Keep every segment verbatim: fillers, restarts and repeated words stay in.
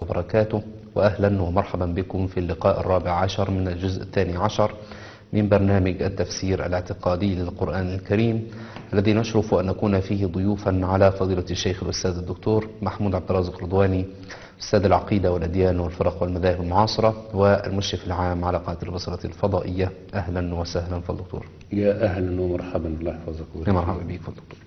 وبركاته، وأهلا ومرحبا بكم في اللقاء الرابع عشر من الجزء الثاني عشر من برنامج التفسير الاعتقادي للقرآن الكريم، الذي نشرف أن نكون فيه ضيوفا على فضيلة الشيخ الأستاذ الدكتور محمود عبد الرازق رضواني، أستاذ العقيدة والأديان والفرق والمذاهب المعاصرة، والمشرف العام على قناة البصرة الفضائية. أهلا وسهلا فالدكتور. يا أهلا ومرحبا، الله يحفظك. يا مرحبا بك فالدكتور.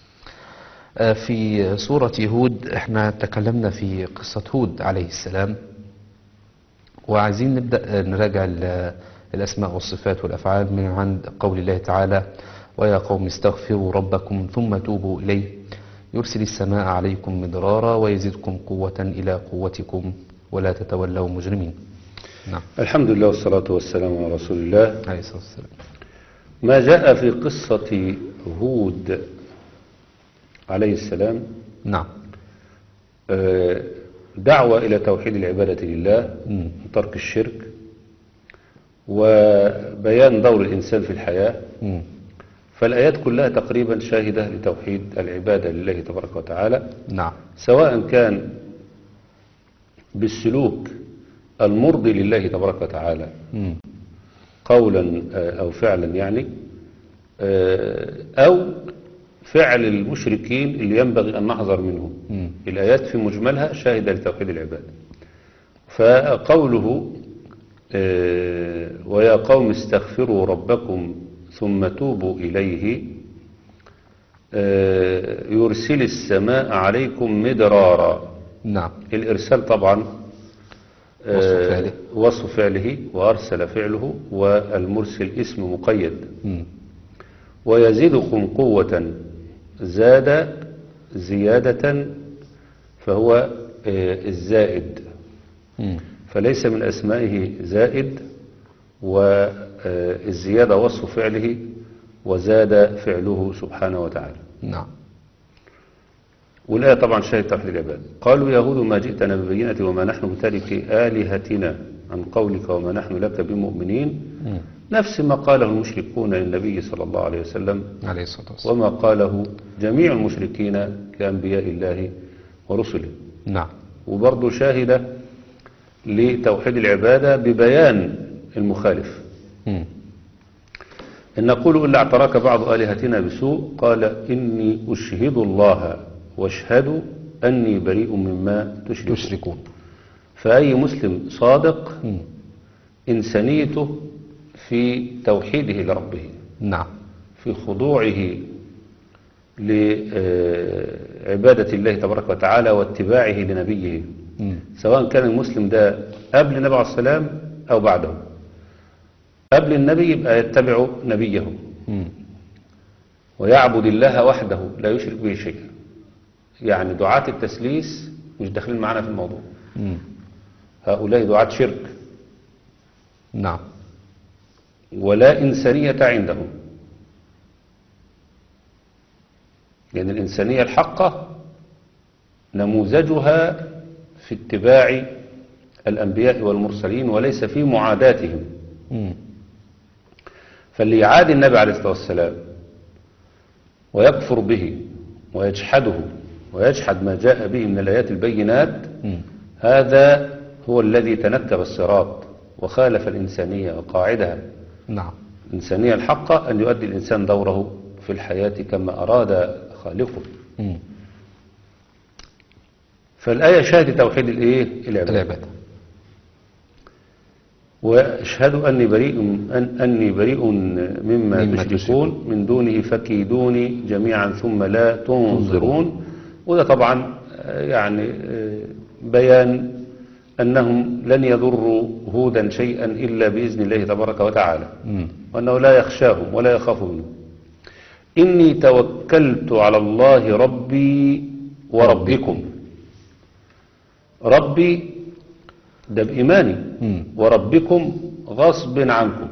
في سورة هود احنا تكلمنا في قصة هود عليه السلام، وعايزين نبدأ نراجع الأسماء والصفات والأفعال من عند قول الله تعالى: ويا قوم استغفروا ربكم ثم توبوا إليه يرسل السماء عليكم مدرارا ويزدكم قوة إلى قوتكم ولا تتولوا مجرمين. نعم. الحمد لله والصلاة والسلام على رسول الله عليه الصلاة والسلام. ما جاء في قصة هود عليه السلام نعم دعوة إلى توحيد العبادة لله وترك الشرك، وبيان دور الإنسان في الحياة. م. فالآيات كلها تقريبا شاهدة لتوحيد العبادة لله تبارك وتعالى، نعم، سواء كان بالسلوك المرضي لله تبارك وتعالى م. قولا أو فعلا يعني، أو فعل المشركين اللي ينبغي أن نحذر منهم. م. الآيات في مجملها شاهدة لتوحيد العبادة. فقوله ويا قوم استغفروا ربكم ثم توبوا إليه يرسل السماء عليكم مدرارا. نعم. الإرسال طبعا وصف فعله, وصف فعله وأرسل فعله، والمرسل اسم مقيد. م. ويزيدكم قوة، زاد زيادة فهو الزائد، م. فليس من أسمائه زائد، والزيادة وصف فعله وزاد فعله سبحانه وتعالى. نعم. والآية طبعا شاهد توحيد العباد. قالوا يا هود ما جئتنا ببينة وما نحن بتارك آلهتنا عن قولك وما نحن لك بمؤمنين. م. نفس ما قاله المشركون للنبي صلى الله عليه وسلم عليه الصلاة والسلام، وما قاله جميع المشركين لأنبياء الله ورسله. نعم. وبرضه شاهدة لتوحيد العبادة ببيان المخالف. م. إن نقول إلا اعتراك بعض آلهتنا بسوء قال إني أشهد الله واشهدوا أني بريء مما تشركون. تشركون. فأي مسلم صادق م. إنسانيته في توحيده لربه، نعم، في خضوعه لعبادة الله تبارك وتعالى واتباعه لنبيه، م. سواء كان المسلم ده قبل النبي عليه السلام أو بعده. قبل النبي يبقى يتبع نبيه م. ويعبد الله وحده لا يشرك به شيئا. يعني دعاة التسليس مش داخلين معنا في الموضوع، م. هؤلاء دعاة شرك. نعم. ولا إنسانية عندهم، لأن يعني الإنسانية الحقة نموذجها في اتباع الأنبياء والمرسلين وليس في معاداتهم. م. فاللي يعادي النبي عليه الصلاة والسلام ويكفر به ويجحده ويجحد ما جاء به من الآيات البينات، م. هذا هو الذي تنكب الصراط وخالف الإنسانية وقاعدها. نعم. الإنسانية الحقة أن يؤدي الإنسان دوره في الحياة كما أراد خالقه. م. فالآية شاهد توحيد الإيه؟ العبادة. العبادة. واشهد أني بريء أن أني بريء مما, مما تشركون, تشركون من دونه فكيدوني جميعا ثم لا تنظرون. وده طبعا يعني بيان أنهم لن يضروا هودا شيئا إلا بإذن الله تبارك وتعالى، م. وأنه لا يخشاهم ولا يخاف منهم. إني توكلت على الله ربي وربكم. ربي ده بإيماني، م. وربكم غصب عنكم.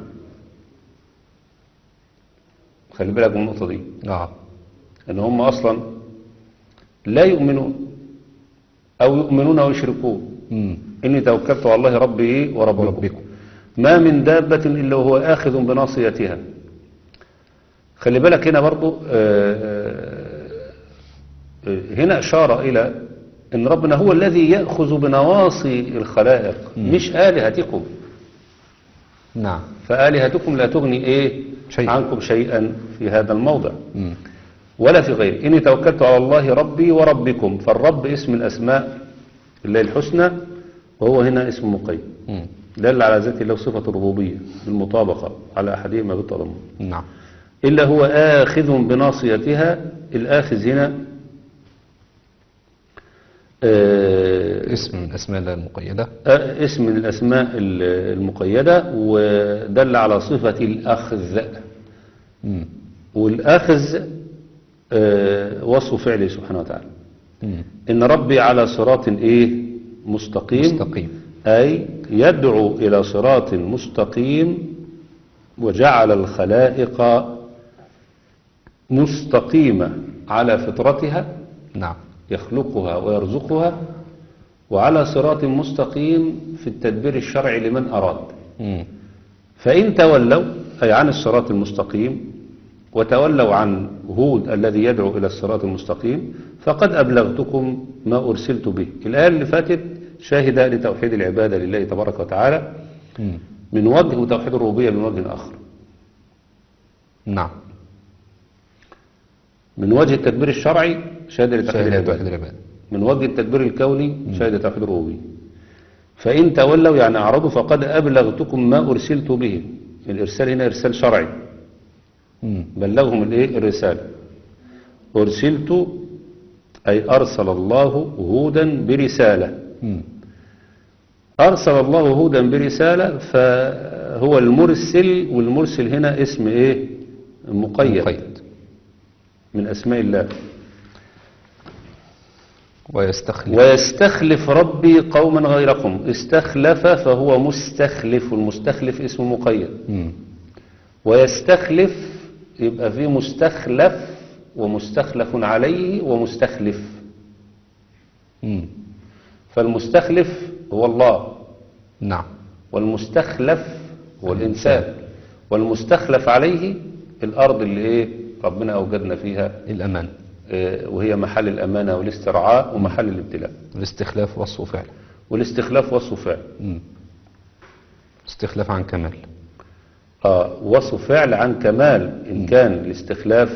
خلي بالك من النقطة دي. آه. أن هم أصلا لا يؤمنون أو يؤمنون ويشركون. م. إني توكلت على الله ربي وربكم. وربكم ما من دابة إلا وهو آخذ بناصيتها. خلي بالك هنا برضو آآ آآ هنا إشارة إلى ان ربنا هو الذي يأخذ بنواصي الخلائق مش آلهتكم. نعم. فآلهتكم لا تغني ايه شيء. عنكم شيئا في هذا الموضع مم. ولا في غيره. إني توكلت على الله ربي وربكم. فالرب اسم من أسماء الله الحسنى، وهو هنا اسم مقيد مم. دل على ذات الله صفة الربوبية بالمطابقة على أحدهما بالتضمن. نعم. إلا هو آخذ بناصيتها. الآخذ هنا آه اسم من أسماء الله المقيدة. آه اسم من الأسماء المقيدة، ودل على صفة الأخذ. مم. والأخذ آه وصف فعله سبحانه وتعالى. مم. إن ربي على صراط إيه مستقيم. مستقيم. أي يدعو إلى صراط مستقيم، وجعل الخلائق مستقيمة على فطرتها، نعم. يخلقها ويرزقها، وعلى صراط مستقيم في التدبير الشرعي لمن أراد. مم. فإن تولوا أي عن الصراط المستقيم، وتولوا عن هود الذي يدعو إلى الصراط المستقيم، فقد أبلغتكم ما أرسلت به. الآية اللي فاتت شاهدة لتوحيد العبادة لله تبارك وتعالى مم. من وجه، وتوحيد الربوبية من وجه آخر. نعم. من وجه التدبير الشرعي شاهدة لتوحيد شاهد توحيد العبادة، العبادة. من وجه التدبير الكوني شاهدة توحيد الربوبية. فإن تولوا يعني أعرضوا فقد أبلغتكم ما أرسلت به. الإرسال هنا إرسال شرعي، مم. بلغهم الإيه الرسالة. أرسلت أي أرسل الله هودا برسالة. مم. أرسل الله هودا برسالة، فهو المرسل، والمرسل هنا اسم إيه مقيد, مقيد. من أسماء الله. ويستخلف. ويستخلف ربي قوما غيركم. استخلف فهو مستخلف، والمستخلف اسم مقيد. مم. ويستخلف يبقى فيه مستخلف ومستخلف عليه ومستخلف. مم. فالمستخلف هو الله، نعم. والمستخلف هو الإنسان، والمستخلف عليه الأرض اللي إيه ربنا أوجدنا فيها الأمان. آه، وهي محل الأمانة والاسترعاء ومحل الابتلاء. الاستخلاف وصف فعل. والاستخلاف وصف فعل. مم. استخلاف عن كمال. آه وصف فعل عن كمال. إن كان الاستخلاف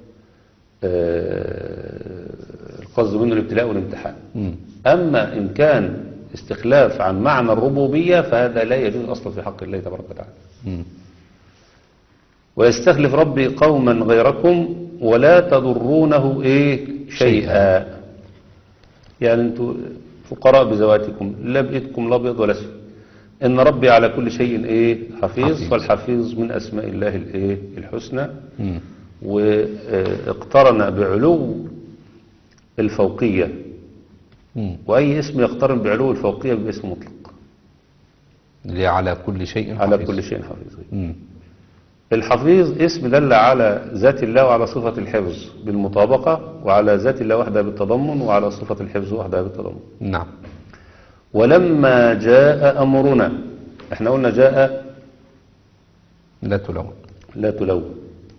آه القصد منه الابتلاء والامتحان. مم. أما إن كان استخلاف عن معنى الربوبية فهذا لا يجوز أصلا في حق الله تبارك وتعالى. مم. ويستخلف ربي قوما غيركم ولا تضرونه إيه شيئا. يعني أنتم فقراء بذواتكم، لا بإيدكم لا أبيض ولا أسود. إن ربي على كل شيء إيه حفيظ, حفيظ. والحفيظ من أسماء الله الإيه الحسنى. مم. واقترن بعلو الفوقية. مم. وأي اسم يقترن بعلو الفوقية باسم مطلق. اللي على كل شيء حفيظ. على كل شيء حفيظ. مم. الحفيظ اسم دل على ذات الله وعلى صفة الحفظ بالمطابقة، وعلى ذات الله وحدها بالتضمن، وعلى صفة الحفظ وحدها بالتضمن. نعم. ولما جاء أمرنا، احنا قلنا جاء لا تلون. لا تلون.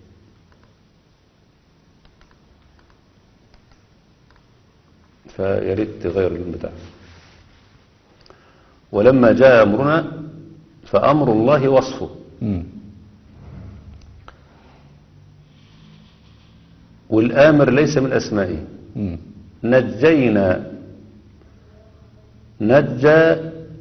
فيا ريت تغير اللون بتاعه. ولما جاء أمرنا فأمر الله وصفه. مم. والآمر ليس من أسمائه. مم. نجينا، نجى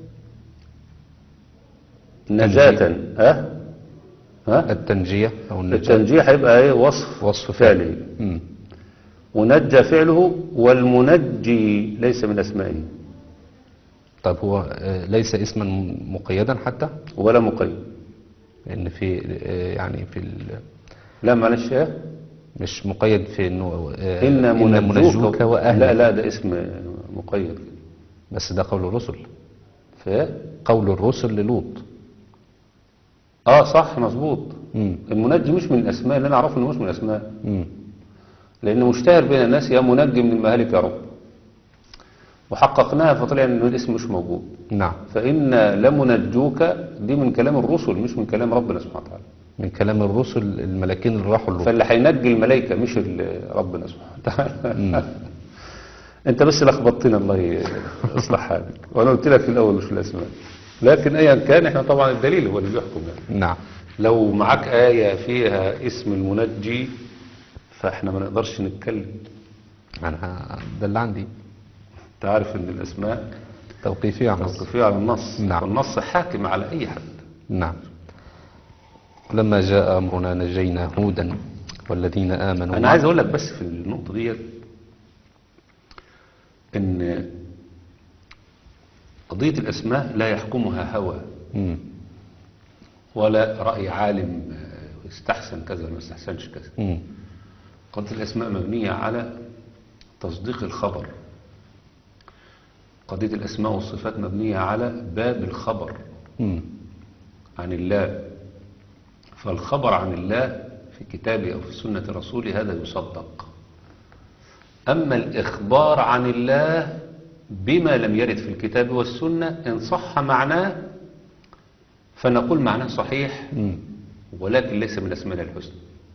نجاة. ها ها التنجية أو النجاة. التنجية هيبقى ايه وصف وصف فعله. مم. ونجى فعله، والمنجي ليس من أسمائه. طب هو آه، ليس اسما مقيدا حتى ولا مقيد. لأن في آه، يعني في ال- لا معلش ايه مش مقيد في انه آه، إن منجوك وأهلك. لا لا ده اسم مقيد. بس ده قول الرسل. فايه قول الرسل للوط. اه صح مظبوط. مم. المنجي مش من الأسماء اللي أنا أعرفه، إنه مش من الأسماء، مم. لأنه مشتهر بين الناس يا منجي من المهالك يا رب. وحققناها فطلع إنه الاسم مش موجود. نعم. فإن لمنجوك دي من كلام الرسل مش من كلام ربنا سبحانه وتعالى. من كلام الرسل الملاكين اللي راحوا للوط. فاللي هينجي الملائكة مش ال- ربنا سبحانه وتعالى. انت بس لخبطتنا، الله يصلح حالك. وانا قلت لك في الاول مش في الاسماء، لكن ايا كان احنا طبعا الدليل هو اللي بيحكم يعني. نعم. لو معاك آية فيها اسم المنجي فاحنا ما نقدرش نتكلم. أنا ده اللي عندي انت عارف ان الاسماء توقيفية عن النص. توقيفية على النص. نعم. والنص حاكم على اي حد. نعم. لما جاء أمرنا نجينا هودا والذين آمنوا. انا عايز اقول لك بس في النقطة دي ان قضية الاسماء لا يحكمها هوى مم. ولا رأي عالم استحسن كذا ما استحسنش كذا. مم. قضية الاسماء مبنية على تصديق الخبر. قضية الاسماء والصفات مبنية على باب الخبر مم. عن الله. فالخبر عن الله في كتابه أو في سنة رسوله هذا يصدق. أما الإخبار عن الله بما لم يرد في الكتاب والسنة إن صح معناه فنقول معناه صحيح، مم. ولكن ليس من أسماء الحسنى.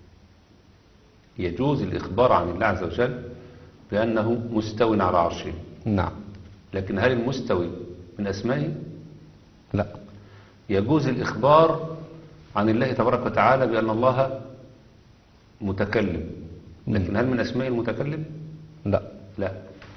يجوز الإخبار عن الله عز وجل بأنه مستو على عرشه، نعم. لكن هل المستوي من أسمائه؟ لا. يجوز الإخبار عن الله تبارك وتعالى بأن الله متكلم، لكن هل من أسماء المتكلم؟ لا. لا.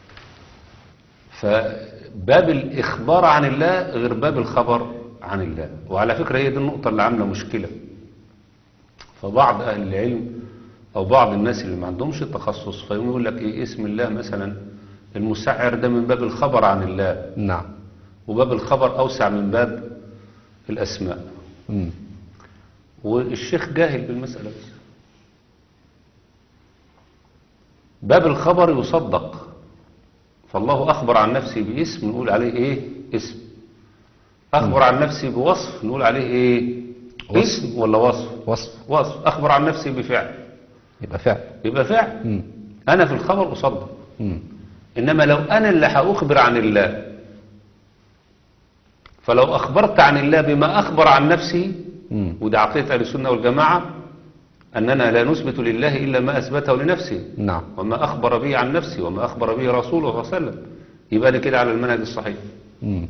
فباب الإخبار عن الله غير باب الخبر عن الله. وعلى فكرة هي دي النقطة اللي عاملة مشكلة. فبعض أهل العلم أو بعض الناس اللي ما عندهمش التخصص فيقوم يقول لك إيه اسم الله مثلا المسعر ده من باب الخبر عن الله، نعم. وباب الخبر أوسع من باب الأسماء. مم. والشيخ جاهل بالمسألة. باب الخبر يصدق، فالله أخبر عن نفسه باسم نقول عليه إيه؟ اسم. أخبر عن نفسه بوصف نقول عليه إيه؟ وصف. اسم ولا وصف؟ وصف. وصف. أخبر عن نفسه بفعل يبقى فعل. يبقى فعل. مم. أنا في الخبر أصدق. مم. إنما لو أنا اللي هأخبر عن الله، فلو أخبرت عن الله بما أخبر عن نفسه، مم. وده عقيدة أهل السنة والجماعة أننا لا نثبت لله إلا ما أثبته لنفسه، نعم. وما أخبر به عن نفسه وما أخبر به رسوله صلى الله عليه وسلم، يبقى ده كده على المنهج الصحيح. مم.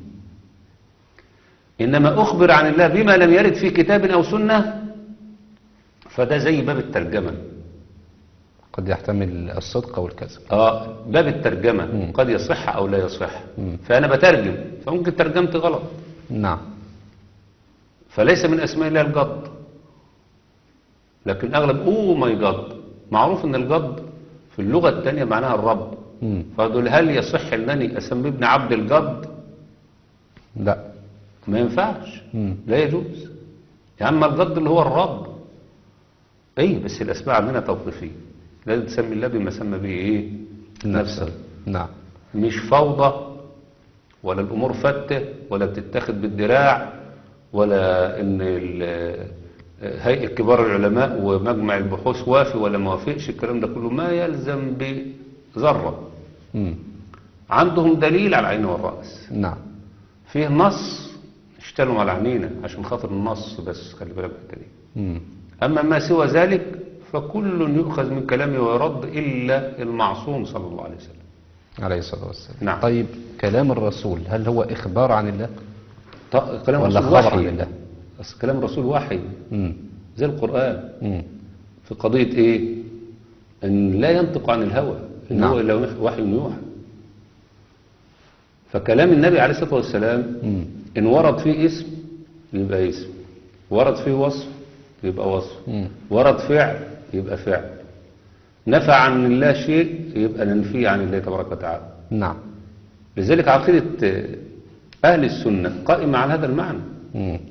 إنما أخبر عن الله بما لم يرد في كتاب أو سنة فده زي باب الترجمة. قد يحتمل الصدق والكذب. آه باب الترجمة مم. قد يصح أو لا يصح. مم. فأنا بترجم فممكن ترجمتي غلط. نعم. فليس من أسماء الله الجد، لكن أغلب أوه ماي جاد معروف أن الجد في اللغة الثانية معناها الرب. مم. فدول هل يصح أنني أسمي ابن عبد الجد؟ لا. ما ينفعش. مم. لا يجوز. يا أما الجد اللي هو الرب. أي بس الأسماء عندنا توقيفية، لازم تسمي الله بما سمى به إيه؟ نفسه. نعم. مش فوضى ولا الأمور فتة ولا بتتاخد بالدراع ولا إن هيئة كبار العلماء ومجمع البحوث وافي ولا ما وافقش. الكلام ده كله ما يلزم بذرة. مم. عندهم دليل على العين والرأس. نعم. فيه نص اشتلوا على عينينا عشان خاطر النص بس، خلي بالك من الدليل. مم. أما ما سوى ذلك فكل يؤخذ من كلامه ويرد إلا المعصوم صلى الله عليه وسلم عليه الصلاة والسلام. نعم. طيب كلام الرسول هل هو إخبار عن الله ط- كلام ولا الرسول خبر عن وحي. الله؟ بس كلام الرسول وحي مم. زي القرآن. مم. في قضية إيه؟ أن لا ينطق عن الهوى، إن نعم. هو إلا وحي يوحى. فكلام النبي عليه الصلاة والسلام مم. إن ورد فيه اسم يبقى اسم، ورد فيه وصف يبقى وصف، مم. ورد فعل يبقى فعل، نفى عن الله شيء يبقى ننفيه عن الله تبارك وتعالى. نعم. لذلك عقيدة أهل السنة قائمة على هذا المعنى. مم.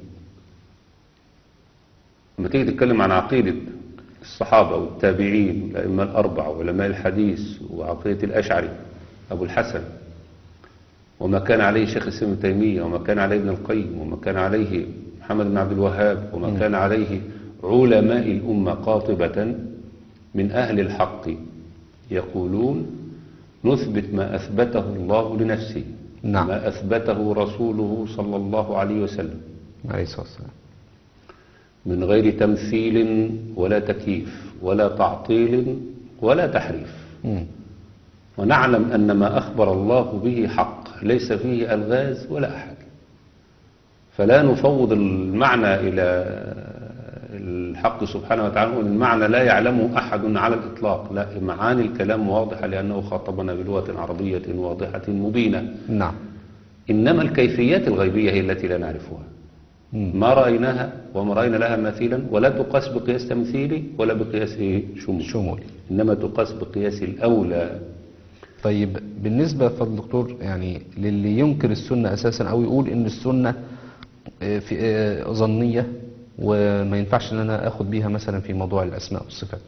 لما تيجي تتكلم عن عقيدة الصحابة والتابعين والأئمة الأربعة وعلماء الحديث وعقيدة الأشعري أبو الحسن وما كان عليه شيخ الإسلام ابن تيمية وما كان عليه ابن القيم وما كان عليه محمد بن عبد الوهاب وما م. كان عليه علماء الأمة قاطبة من أهل الحق يقولون نثبت ما أثبته الله لنفسه، نعم. ما أثبته رسوله صلى الله عليه وسلم عليه الصلاة والسلام من غير تمثيل ولا تكييف ولا تعطيل ولا تحريف. مم. ونعلم أن ما أخبر الله به حق ليس فيه ألغاز ولا أحد، فلا نفوض المعنى إلى الحق سبحانه وتعالى، والمعنى لا يعلمه أحد على الإطلاق، لا، معاني الكلام واضحة لأنه خاطبنا بلغة عربية واضحة مبينة. نعم. إنما الكيفيات الغيبية هي التي لا نعرفها، ما رأيناها وما رأينا لها مثيلا، ولا تقاس بقياس تمثيلي ولا بقياس شمولي، شمولي. إنما تقاس بقياس الأولى. طيب بالنسبة فضل دكتور يعني للي ينكر السنة أساسا أو يقول إن السنة في ظنية وما ينفعش إن أنا أخد بيها مثلا في موضوع الأسماء والصفات.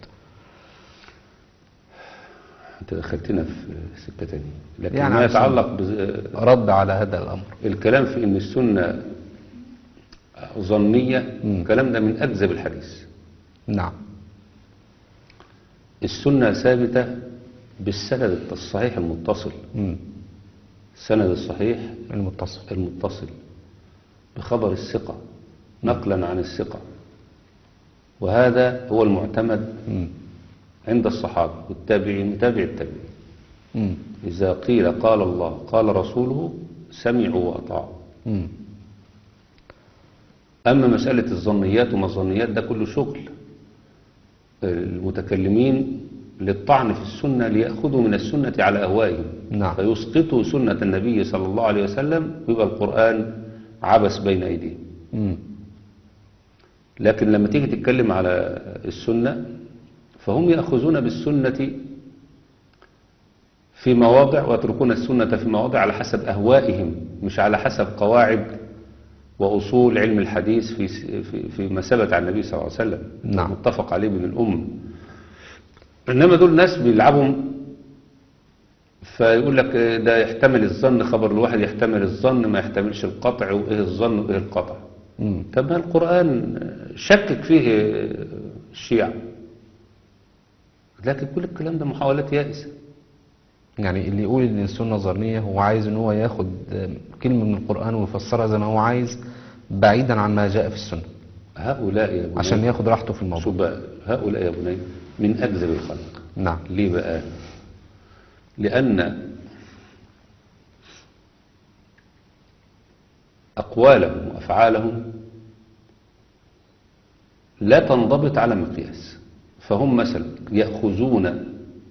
أنت دخلتنا في سكة تانية، لكن يعني ما يتعلق بز... رد على هذا الأمر. الكلام في إن السنة ظنية، الكلام ده من أكذب الحديث. نعم. السنة ثابتة بالسند الصحيح المتصل. مم. السند الصحيح المتصل المتصل بخبر الثقة نقلا عن الثقة، وهذا هو المعتمد مم. عند الصحابة والتابعين وتابع التابعين. مم. إذا قيل قال الله قال رسوله سمعوا وأطاعوا. مم. أما مسألة الظنيات وما الظنيات ده كله شغل المتكلمين للطعن في السنة ليأخذوا من السنة على أهوائهم. نعم. فيسقطوا سنة النبي صلى الله عليه وسلم ويبقى القرآن عبث بين أيديهم. مم. لكن لما تيجي تتكلم على السنة فهم يأخذون بالسنة في مواضع ويتركون السنة في مواضع على حسب أهوائهم، مش على حسب قواعد وأصول علم الحديث في في في ما ثبت عن النبي صلى الله عليه وسلم. نعم. متفق عليه بين الأمة. إنما دول ناس بيلعبوا، فيقول لك ده يحتمل الظن، خبر الواحد يحتمل الظن ما يحتملش القطع، وإيه الظن وإيه القطع. مم. طب ما القرآن شكك فيه الشيعة، لكن كل الكلام ده محاولات يائسة. يعني اللي يقول ان السنة ظنية هو عايز ان هو ياخد كلمة من القرآن ويفسرها زي ما هو عايز بعيدا عن ما جاء في السنة، هؤلاء يا بني عشان ياخد راحته في الموضوع. شو بقى هؤلاء يا بني من أكذب الخلق. نعم. ليه بقى؟ لأن أقوالهم وأفعالهم لا تنضبط على مقياس. فهم مثلا يأخذون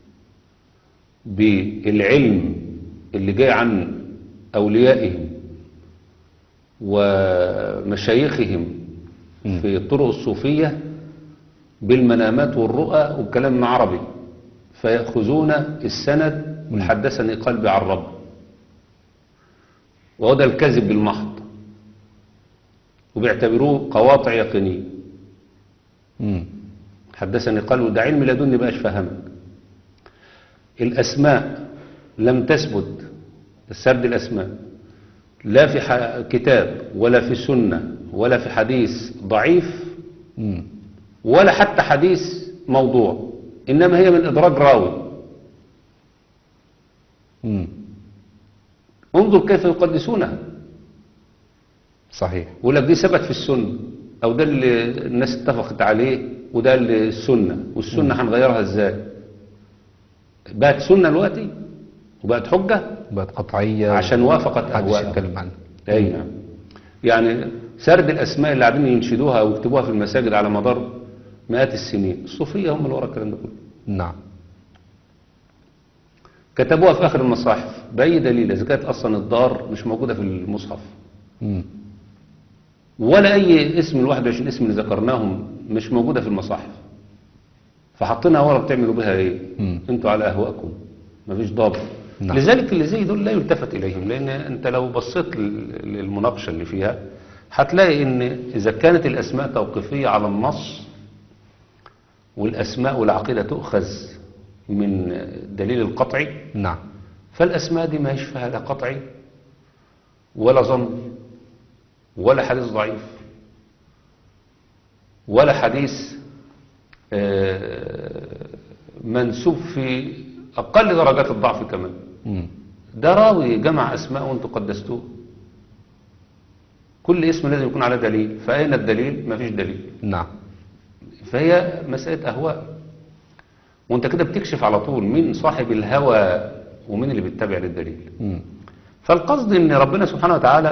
بالعلم اللي جاي عن أوليائهم ومشايخهم في الطرق الصوفية بالمنامات والرؤى والكلام عربي، فيأخذون السند حدثني قلبي عن رب، وهو ده الكذب بالمحض، وبيعتبروه قواطع يقينية. حدثني قلبي ده علم لدني بقاش فهمك. الأسماء لم تثبت، السرد الأسماء لا في كتاب ولا في سنة ولا في حديث ضعيف ولا حتى حديث موضوع، إنما هي من إدراج راوي. انظر كيف يقدسونها. صحيح. يقول لك دي ثبت في السنة، أو ده اللي الناس اتفقت عليه، وده اللي السنة، والسنة هنغيرها ازاي؟ بقت سنة دلوقتي وبقت حجة، بقت قطعية عشان وافقت أهواء. يتكلم عنها. أي نعم. يعني سرد الأسماء اللي قاعدين ينشدوها أو يكتبوها في المساجد على مدار مئات السنين، الصوفية هم اللي ورا الكلام ده كله. نعم. كتبوها في آخر المصاحف بأي دليل إذا كانت أصلا الدار مش موجودة في المصحف؟ مم. ولا أي اسم الواحد وعشرين اسم اللي ذكرناهم مش موجودة في المصاحف، فحطينها ورا بتعملوا بها ايه؟ مم. انتوا على أهواءكم، مفيش ضابط. نعم. لذلك اللي زي دول لا يلتفت إليهم، لأن أنت لو بصيت للمناقشة اللي فيها هتلاقي إن إذا كانت الأسماء توقيفية على النص، والأسماء والعقيدة تؤخذ من دليل القطعي، نعم، فالأسماء دي ما يشفها لا قطعي ولا ظن ولا حديث ضعيف ولا حديث منسوب في أقل درجات الضعف كمان. مم. ده راوي جمع أسماء وانتوا قدستوه. كل اسم لازم يكون على دليل، فأين الدليل؟ ما فيش دليل. نعم. فهي مسألة أهواء، وانت كده بتكشف على طول مين صاحب الهوى ومين اللي بيتبع للدليل. مم. فالقصد ان ربنا سبحانه وتعالى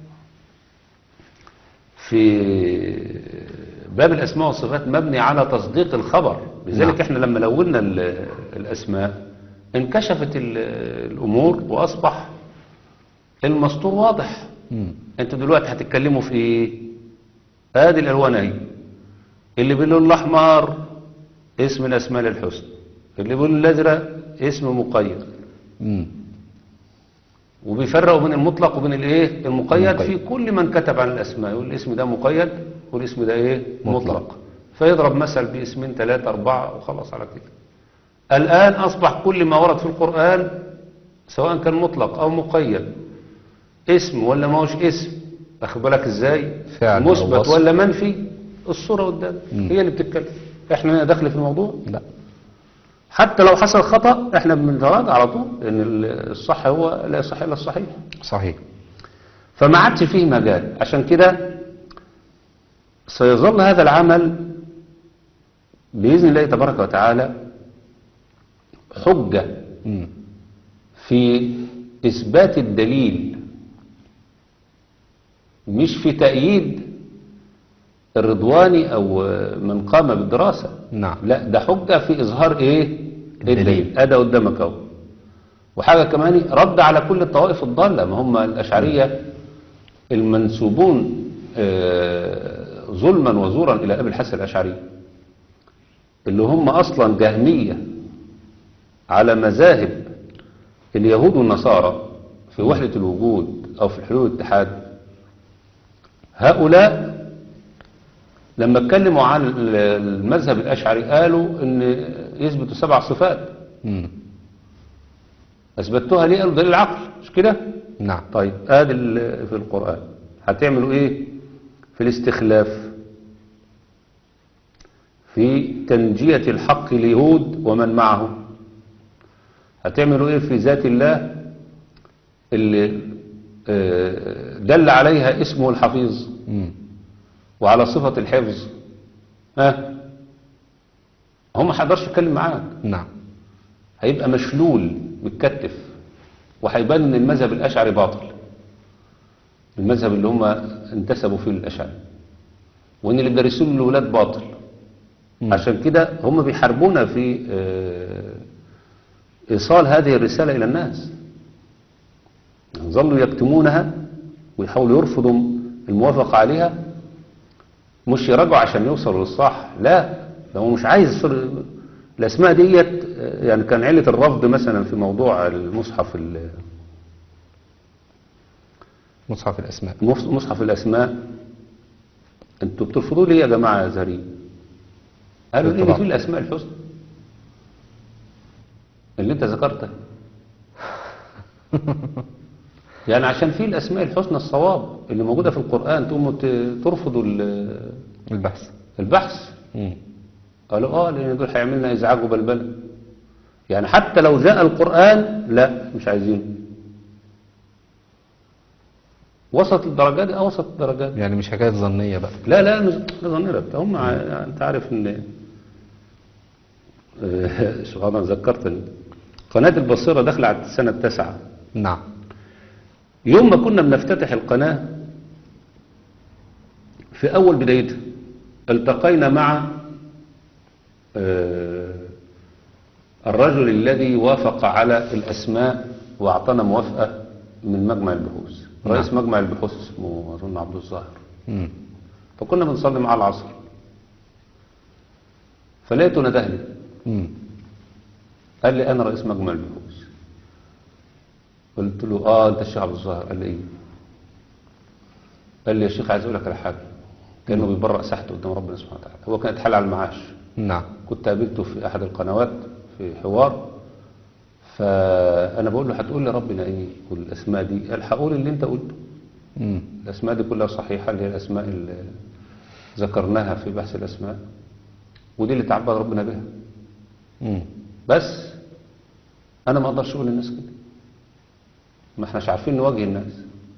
في باب الاسماء والصفات مبني على تصديق الخبر، لذلك نعم. احنا لما لونا ال- الاسماء انكشفت ال- الامور واصبح المسطور واضح. مم. انتوا دلوقتي هتتكلموا في ايه؟ ادي الالوان اهي، اللي باللون الاحمر اسم الاسماء الحسنى، اللي باللون الازرق اسم مقيد، مم. وبيفرقوا بين المطلق وبين الايه المقيد. المقيد. في كل من كتب عن الاسماء يقول الاسم ده مقيد والاسم ده ايه مطلق. مطلق, فيضرب مثل باسمين ثلاثة أربعة وخلاص على كده. الآن أصبح كل ما ورد في القرآن سواء كان مطلق أو مقيد، اسم ولا ما هوش اسم، أخد بالك إزاي، فعل أو مثبت وصف. ولا منفي، الصورة قدام مم. هي اللي بتتكلم. احنا داخل في الموضوع، لا. حتى لو حصل خطأ احنا بنتراجع على طول، لأن الصح هو لا يصح إلا الصحيح. صحيح. فما عادش فيه مجال. عشان كده سيظل هذا العمل بإذن الله تبارك وتعالى حجة مم. في إثبات الدليل، مش في تأييد الرضواني أو من قام بالدراسة. نعم. لا، ده حجة في إظهار إيه الدليل. الدليل. أدا قدامك أهو. وحاجة كمان رد على كل الطوائف الضالة، ما هم الأشعرية المنسوبون آه، ظلما وزورا إلى أبي الحسن الأشعري، اللي هم أصلا جهمية على مذاهب اليهود والنصارى في وحدة الوجود أو في الحلول والاتحاد. هؤلاء لما اتكلموا عن المذهب الأشعري قالوا إن يثبتوا سبع صفات. مم. أثبتوها ليه؟ قالوا دليل العقل، مش كده؟ نعم. طيب ادي ال- في القرآن هتعملوا ايه في الاستخلاف، في تنجية الحق اليهود ومن معه؟ هتعملوا ايه في ذات الله اللي آه، دل عليها اسمه الحفيظ مم. وعلى صفة الحفظ؟ ها هم ما هيقدرش يتكلم معاك، نعم. هيبقى مشلول متكتف، وهيبان ان المذهب الاشعري باطل، المذهب اللي هم انتسبوا فيه للاشعري، وان اللي بيدرسوه للولاد باطل. مم. عشان كده هم بيحاربونا في آه، ايصال هذه الرسالة الى الناس، ظلوا يكتمونها ويحاولوا يرفضوا الموافقة عليها، مش يراجعوا عشان يوصلوا للصح، لا، ده هو مش عايز يصير- الاسماء ديت. آه، يعني كان علة الرفض مثلا في موضوع المصحف ال- مصحف الأسماء. مص- مصحف الأسماء، انتوا بترفضوا ليه يا جماعة يا زهرين؟ قالوا ليه بالطبع. في الأسماء الحسنى اللي انت ذكرتها. يعني عشان في الأسماء الحسنى الصواب اللي موجودة في القرآن تقوموا ت- ترفضوا ال- البحث. البحث؟ مم. قالوا اه لأن دول هيعملنا إزعاج وبلبلة. يعني حتى لو جاء القرآن لا، مش عايزين. وسط الدرجات دي، اه وسط الدرجات. يعني مش حكاية ظنية بقى. لا لا مش ظنيرة، هم ع- انت عارف ان آه، سبحان الله ذكرتني، قناة البصيرة داخلة على السنة التاسعة. نعم. يوم ما كنا بنفتتح القناة في أول بدايتها التقينا مع آه، الرجل الذي وافق على الأسماء وأعطانا موافقة من مجمع البحوث. نعم. رئيس مجمع البحوث اسمه أظن عبد الظاهر. مم. فكنا بنصلي معاه العصر، فلقيته ندهلي مم. قال لي أنا رئيس مجمع البحوث. قلت له آه أنت الشيخ عبد الظاهر. قال لي إيه؟ قال لي يا شيخ عايز أقول لك على حاجة. كأنه بيبرأ ساحته قدام ربنا سبحانه وتعالى. هو كان اتحال على المعاش، نعم. كنت قابلته في أحد القنوات في حوار، فأنا بقول له هتقول لي ربنا إيه والأسماء دي؟ قال هقول اللي أنت قلته. مم. الأسماء دي كلها صحيحة، اللي هي الأسماء اللي ذكرناها في بحث الأسماء، ودي اللي تعبد ربنا بها. مم. بس أنا ما أقدرش أقول للناس كده، ما احناش عارفين نواجه الناس.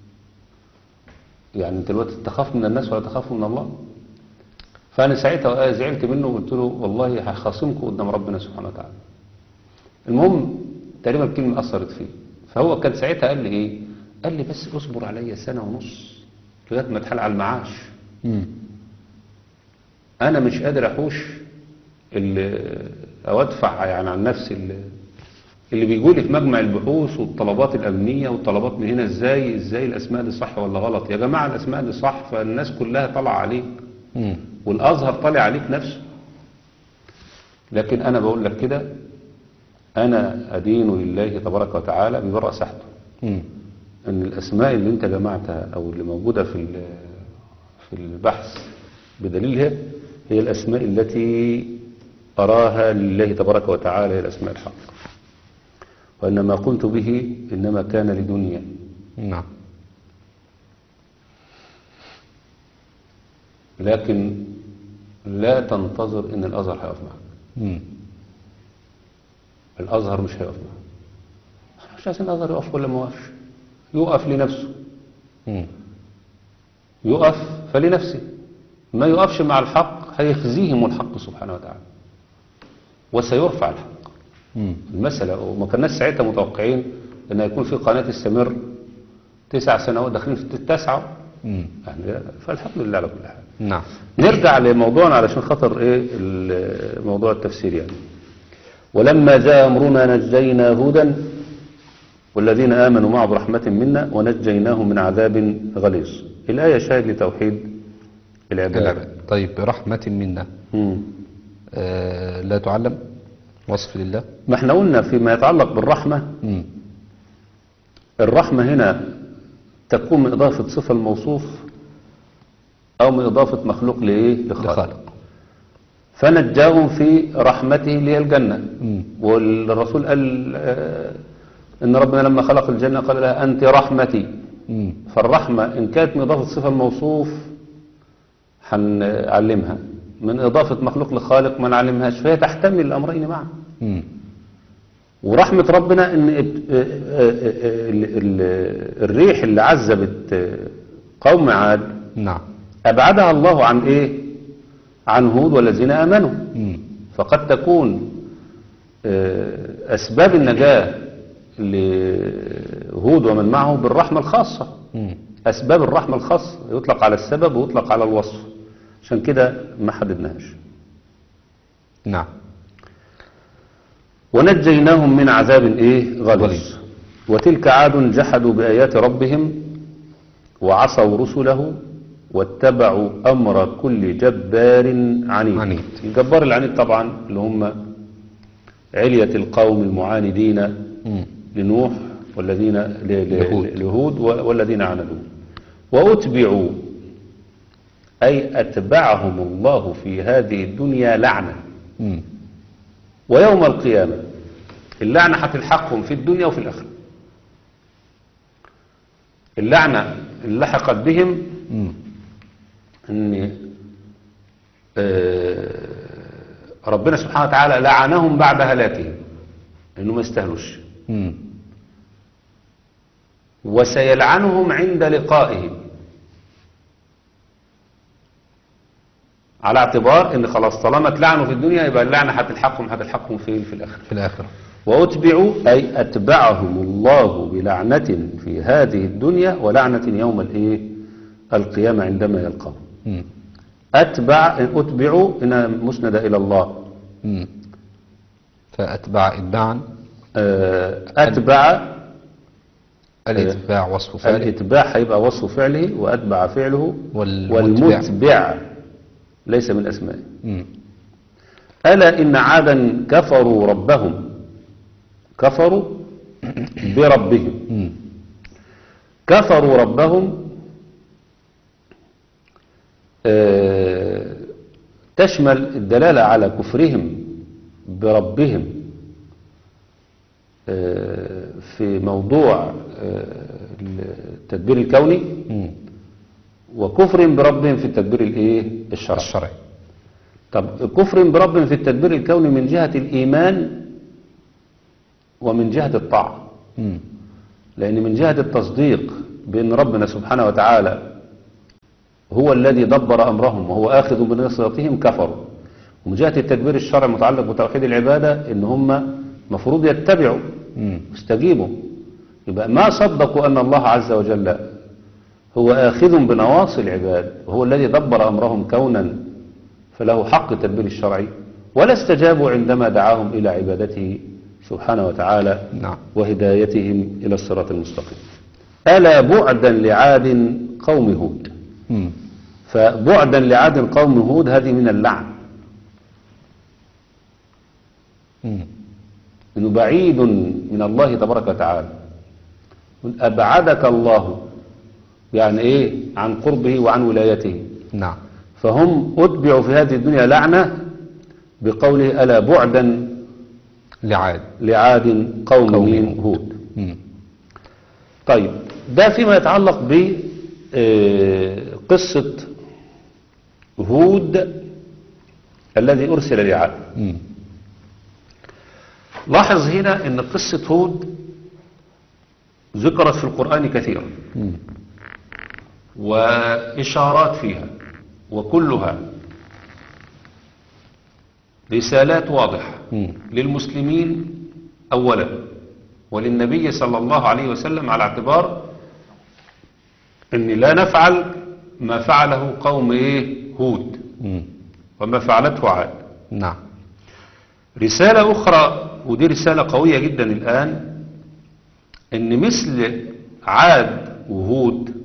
يعني انت دلوقتي تخاف من الناس ولا تخاف من الله؟ فأنا ساعتها زعلت منه وقلت له والله هخاصمكم قدام ربنا سبحانه وتعالى. المهم تقريبا الكلمة أثرت فيه. فهو كان ساعتها قال لي إيه؟ قال لي بس اصبر عليا سنة ونص لغاية ما اتحال على المعاش. مم. أنا مش قادر أحوش أو أدفع يعني عن نفسي اللي, اللي بيقول لي في مجمع البحوث والطلبات الأمنية والطلبات من هنا إزاي إزاي الأسماء دي صح ولا غلط. يا جماعة الأسماء دي صح، فالناس كلها طلع عليك مم. والأزهر طلع عليك نفسه. لكن أنا بقول لك كده، أنا أدين لله تبارك وتعالى ببرأ سحته. مم. أن الأسماء اللي أنت جمعتها أو اللي موجودة في في البحث بدليلها هي الأسماء التي أراها لله تبارك وتعالى هي الأسماء الحق، وإنما قلت به إنما كان لدنيا. نعم. لكن لا تنتظر إن الأزهر هيقف معك. مم. الأزهر مش هيقف معك. مش عايزين الأزهر يقف ولا ما يقفش، يقف لنفسه. مم. يقف فلنفسه، ما يقفش مع الحق هيخزيهم الحق سبحانه وتعالى وسيرفع الحق. مم. المسألة وما كناش ساعتها متوقعين ان يكون في قناة تستمر تسع سنوات داخلين في التاسعة. مم. يعني فالحمد لله على كل حال. نعم. نرجع لموضوعنا علشان خاطر ايه موضوع التفسير يعني. ولما جاء امرنا نجينا هودا والذين آمنوا معه برحمة منا ونجيناهم من عذاب غليظ. الآية شاهد لتوحيد العباد. العباد. طيب برحمة منا آه لا تعلم وصف لله. ما احنا قلنا فيما يتعلق بالرحمة مم. الرحمة هنا تكون من إضافة صفة الموصوف أو من إضافة مخلوق لإيه؟ لخالق. فنجاهم في رحمته اللي هي الجنة. مم. والرسول قال آه إن ربنا لما خلق الجنة قال لها أنت رحمتي. مم. فالرحمة إن كانت من إضافة صفة الموصوف هنعلمها، من إضافة مخلوق لخالق ما نعلمهاش، فهي تحتمل الأمرين معا. مم. ورحمة ربنا إن الريح اللي عذبت قوم عاد نعم أبعدها الله عن إيه؟ عن هود والذين آمنوا. مم. فقد تكون أسباب النجاة لهود ومن معه بالرحمة الخاصة. مم. أسباب الرحمة الخاصة يطلق على السبب ويطلق على الوصف، عشان كده ما حددناهاش. نعم. ونجيناهم من عذاب إيه؟ غليظ. وتلك عاد جحدوا بآيات ربهم وعصوا رسله واتبعوا أمر كل جبار عنيد. عنيد. الجبار العنيد طبعا اللي هم علية القوم المعاندين مم. لنوح والذين لهود. لهود والذين عاندوا. وأتبعوا أي أتبعهم الله في هذه الدنيا لعنة. مم. ويوم القيامة اللعنة هتلحقهم في الدنيا وفي الآخرة. اللعنة اللي لحقت بهم مم. ان ربنا سبحانه وتعالى لعنهم بعد هلاكهم انه ما يستاهلوش، مم. وسيلعنهم عند لقائه على اعتبار ان خلاص طالما اتلعنوا في الدنيا يبقى اللعنة هتلحقهم هتلحقهم فين؟ في الآخرة. في الآخرة. وأتبعوا أي أتبعهم الله بلعنة في هذه الدنيا ولعنة يوم الإيه؟ القيامة عندما يلقاهم. مم. أتبع إن أتبعوا إنها مسندة إلى الله. مم. فأتبع إتباعا. أتبع الاتباع وصف فعله. الاتباع هيبقى وصف فعله وأتبع فعله. والمتبع, والمتبع ليس من أسمائه. مم. ألا إن عادا كفروا ربهم كفروا بربهم. مم. كفروا ربهم آه تشمل الدلالة على كفرهم بربهم آه في موضوع آه التدبير الكوني، مم. وكفرهم بربهم في التدبير الايه؟ الشرعي. الشرعي. طب كفرهم بربهم في التدبير الكوني من جهة الإيمان ومن جهة الطاعة. مم. لأن من جهة التصديق بأن ربنا سبحانه وتعالى هو الذي دبر أمرهم وهو آخذ بنصرتهم كفروا. ومن جهة التدبير الشرعي المتعلق بتوحيد العبادة إن هم مفروض يتبعوا مم. استجيبوا. يبقى ما صدقوا أن الله عز وجل هو آخذ بنواصي العباد وهو الذي دبر أمرهم كونا فله حق التدبير الشرعي، ولا استجابوا عندما دعاهم إلى عبادته سبحانه وتعالى نعم. وهدايتهم إلى الصراط المستقيم. ألا بعدا لعاد قوم هود. مم. فبعدا لعاد قوم هود هذه من اللعن، مم. إنه بعيد من الله تبارك وتعالى. أبعدك الله يعني إيه عن قربه وعن ولايته. نعم. فهم أتبعوا في هذه الدنيا لعنة بقوله ألا بعدا لعاد لعاد قوم, قوم قوم هود. مم. طيب ده فيما يتعلق بقصة هود الذي أرسل لعاد. مم. لاحظ هنا أن قصة هود ذكرت في القرآن كثيرا مم. وإشارات فيها، وكلها رسالات واضحة مم. للمسلمين أولا وللنبي صلى الله عليه وسلم، على اعتبار أن لا نفعل ما فعله قوم إيه هود مم. وما فعلته عاد. نعم. رسالة أخرى ودي رسالة قوية جدا الآن، أن مثل عاد وهود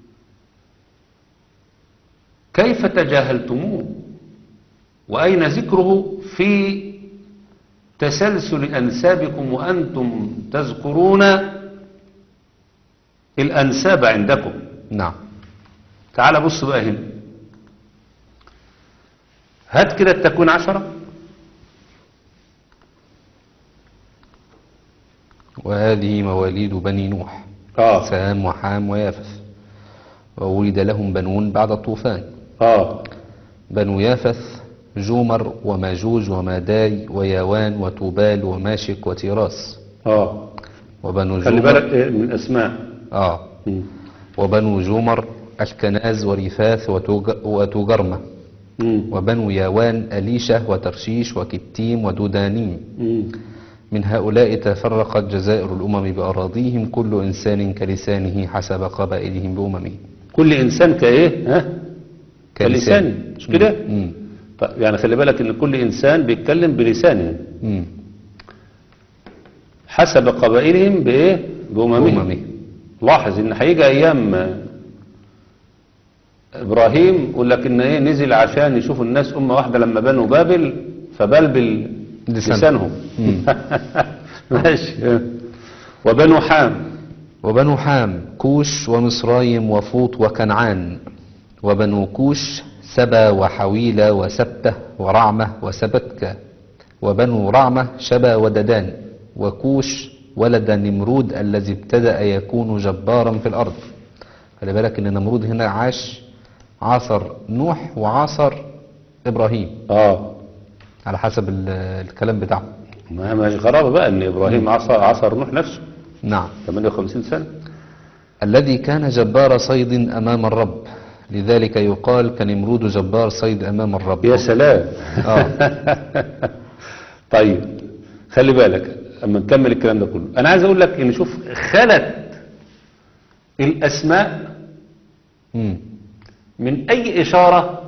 كيف تجاهلتموه وأين ذكره في تسلسل أنسابكم وأنتم تذكرون الأنساب عندكم. نعم. تعال بص بقى هنا، هات كده التكوين عشرة. وهذه مواليد بني نوح آه. سام وحام ويافث، وولد لهم بنون بعد الطوفان. آه. بنو يافث جومر وماجوج وماداي وياوان وتوبال وماشك وتيراس. آه. وبنو خلي جومر بالك إيه من أسماء. آه. مم. وبنو جومر الكناز وريفاث وتوج... وتوجرمة. مم. وبنو ياوان أليشة وترشيش وكتيم ودودانيم. مم. من هؤلاء تفرقت جزائر الأمم بأراضيهم، كل إنسان كلسانه حسب قبائلهم بأممه. كل إنسان كإيه؟ ها؟ كلسانه، مش كده؟ مم. طيب يعني خلي بالك إن كل إنسان بيتكلم بلسانه مم. حسب قبائلهم بإيه؟ بأممه. بأممه. لاحظ إن هيجي أيام إبراهيم يقول لك إن إيه نزل عشان يشوفوا الناس أمة واحدة لما بنوا بابل فبلبل لسان. لسانهم. ماشي. وبنو حام. وبنو حام كوش ومصرايم وفوط وكنعان. وبنو كوش سبا وحويلة وسبتة ورعمة وسبتكة. وبنو رعمة شبا وددان. وكوش ولد نمرود الذي ابتدأ يكون جبارا في الأرض. خلي بالك ان نمرود هنا عاش عاصر نوح وعاصر إبراهيم. آه. على حسب ال- الكلام بتاعه. ما مش غرابة بقى إن إبراهيم عصر, عصر نوح نفسه نعم. ثمانية وخمسين سنة. الذي كان جبار صيد أمام الرب، لذلك يقال كنمرود جبار صيد أمام الرب. يا سلام. آه. طيب خلي بالك اما نكمل الكلام ده كله، انا عايز اقول لك ان شوف خلت الاسماء مم. من اي اشارة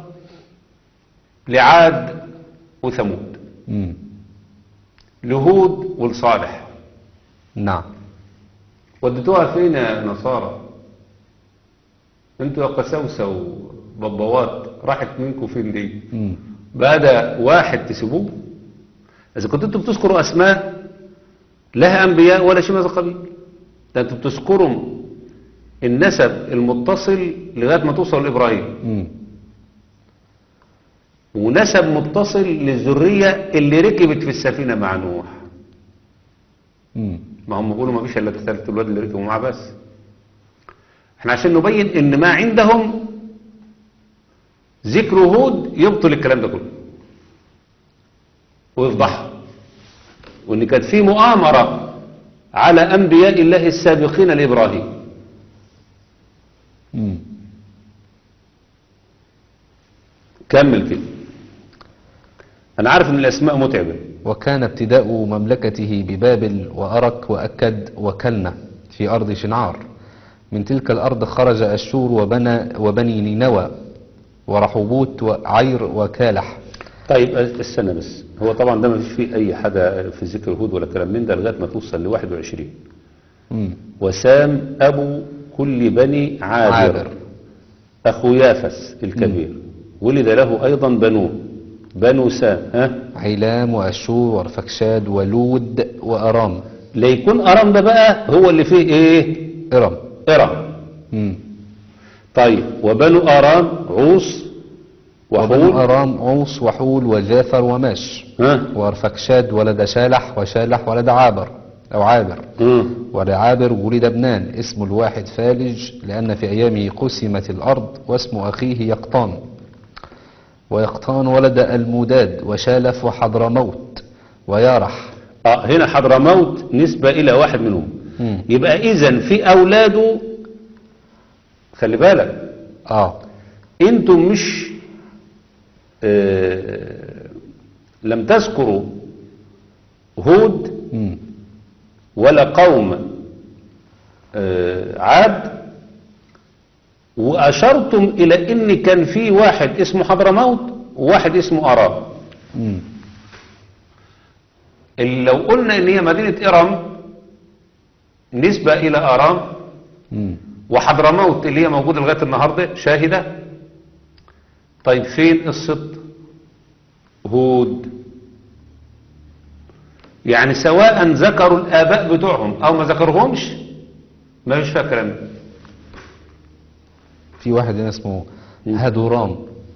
لعاد وثمود، مم. لهود ولصالح. نعم. وديتوها فين يا نصارى؟ انتوا يا قساوسة وبابوات راحت منكم فين دي؟ مم. بعد واحد تسيبوه؟ إذا كنتوا انتوا بتذكروا أسماء لها أنبياء ولا شيء من هذا القبيل، ده انتوا بتذكروا النسب المتصل لغاية ما توصل لإبراهيم، مم. ونسب متصل للذرية اللي ركبت في السفينة مع نوح. مم. ما هم بيقولوا ما فيش إلا ثلاثة الولاد اللي ركبوا معاه بس. احنا عشان نبين إن ما عندهم ذكر هود يبطل الكلام ده كله ويفضحها، وإن كانت في مؤامرة على أنبياء الله السابقين لإبراهيم. أنا عارف إن الأسماء متعبة. وكان ابتداء مملكته ببابل وأرك وأكد وكلنة في أرض شنعار. من تلك الأرض خرج أشور وبنى وبني نينوى ورحوبوت وعير وكالح. طيب استنى بس، هو طبعا ده ما فيش فيه أي حاجة في ذكر هود ولا كلام من ده لغاية ما توصل ل واحد وعشرين. مم. وسام أبو كل بني عابر, عابر. أخو يافس الكبير. مم. ولد له أيضا بنوه بنو سام. ها؟ عيلام وأشور ورفكشاد ولود وأرام. ليكون أرام ده بقى هو اللي فيه إيه؟ إرم. إرم. مم. طيب وبنو أرام عوص وحول. وبنو أرام عوص وحول وجاثر وماش. ها؟ وأرفكشاد ولد شالح وشالح ولد عابر أو عابر. مم. ولعابر ولد ابنان اسم الواحد فالج لأن في أيامه قسمت الأرض واسم أخيه يقطان. ويقطان ولد الموداد وشالف وحضرموت ويارح. اه هنا حضرموت نسبة إلى واحد منهم. مم. يبقى إذن في أولاده، خلي بالك آه أنتم مش آه لم تذكروا هود مم. ولا قوم آه عاد، وأشرتم إلى إن كان في واحد اسمه حضرموت وواحد اسمه أرام. مم. اللي لو قلنا إن هي مدينة إرم نسبة إلى أرام، مم. وحضرموت اللي هي موجودة لغاية النهاردة شاهدة. طيب فين قصة هود؟ يعني سواء ذكروا الآباء بتوعهم أو ما ذكرهمش ما فيش فيها كلام. في واحد هنا اسمه هادورام.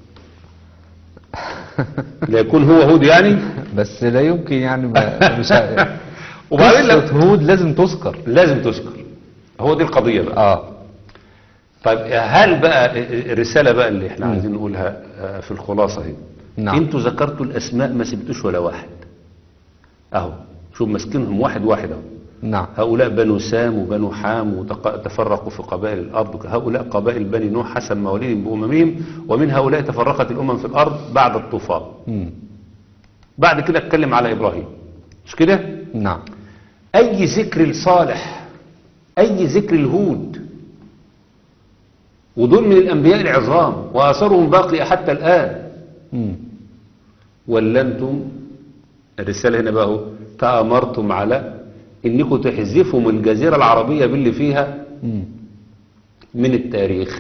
لا يكون هو هود يعني. بس لا يمكن يعني ما مش ه- وبعدين قصة هود لازم تذكر. لازم تذكر، هو دي القضية بقى. اه طيب هل بقى الرسالة بقى اللي احنا عايزين نقولها في الخلاصة هنا؟ نعم. انتوا ذكرتوا الأسماء ما سبتوش ولا واحد. اهو شوف ماسكينهم واحد واحد اهو. نعم. هؤلاء بنو سام وبنو حام وتفرقوا في قبائل الأرض. هؤلاء قبائل بني نوح حسب مواليدهم بأممهم، ومن هؤلاء تفرقت الأمم في الأرض بعد الطوفان. مم. بعد كده اتكلم على إبراهيم، مش كده؟ نعم. أي ذكر لصالح، أي ذكر الهود، ودول من الأنبياء العظام وآثارهم باقية حتى الآن. مم. ولا أنتم الرسالة هنا بقى تأمرتم على إنكم تحذفوا من الجزيرة العربية باللي فيها مم. من التاريخ.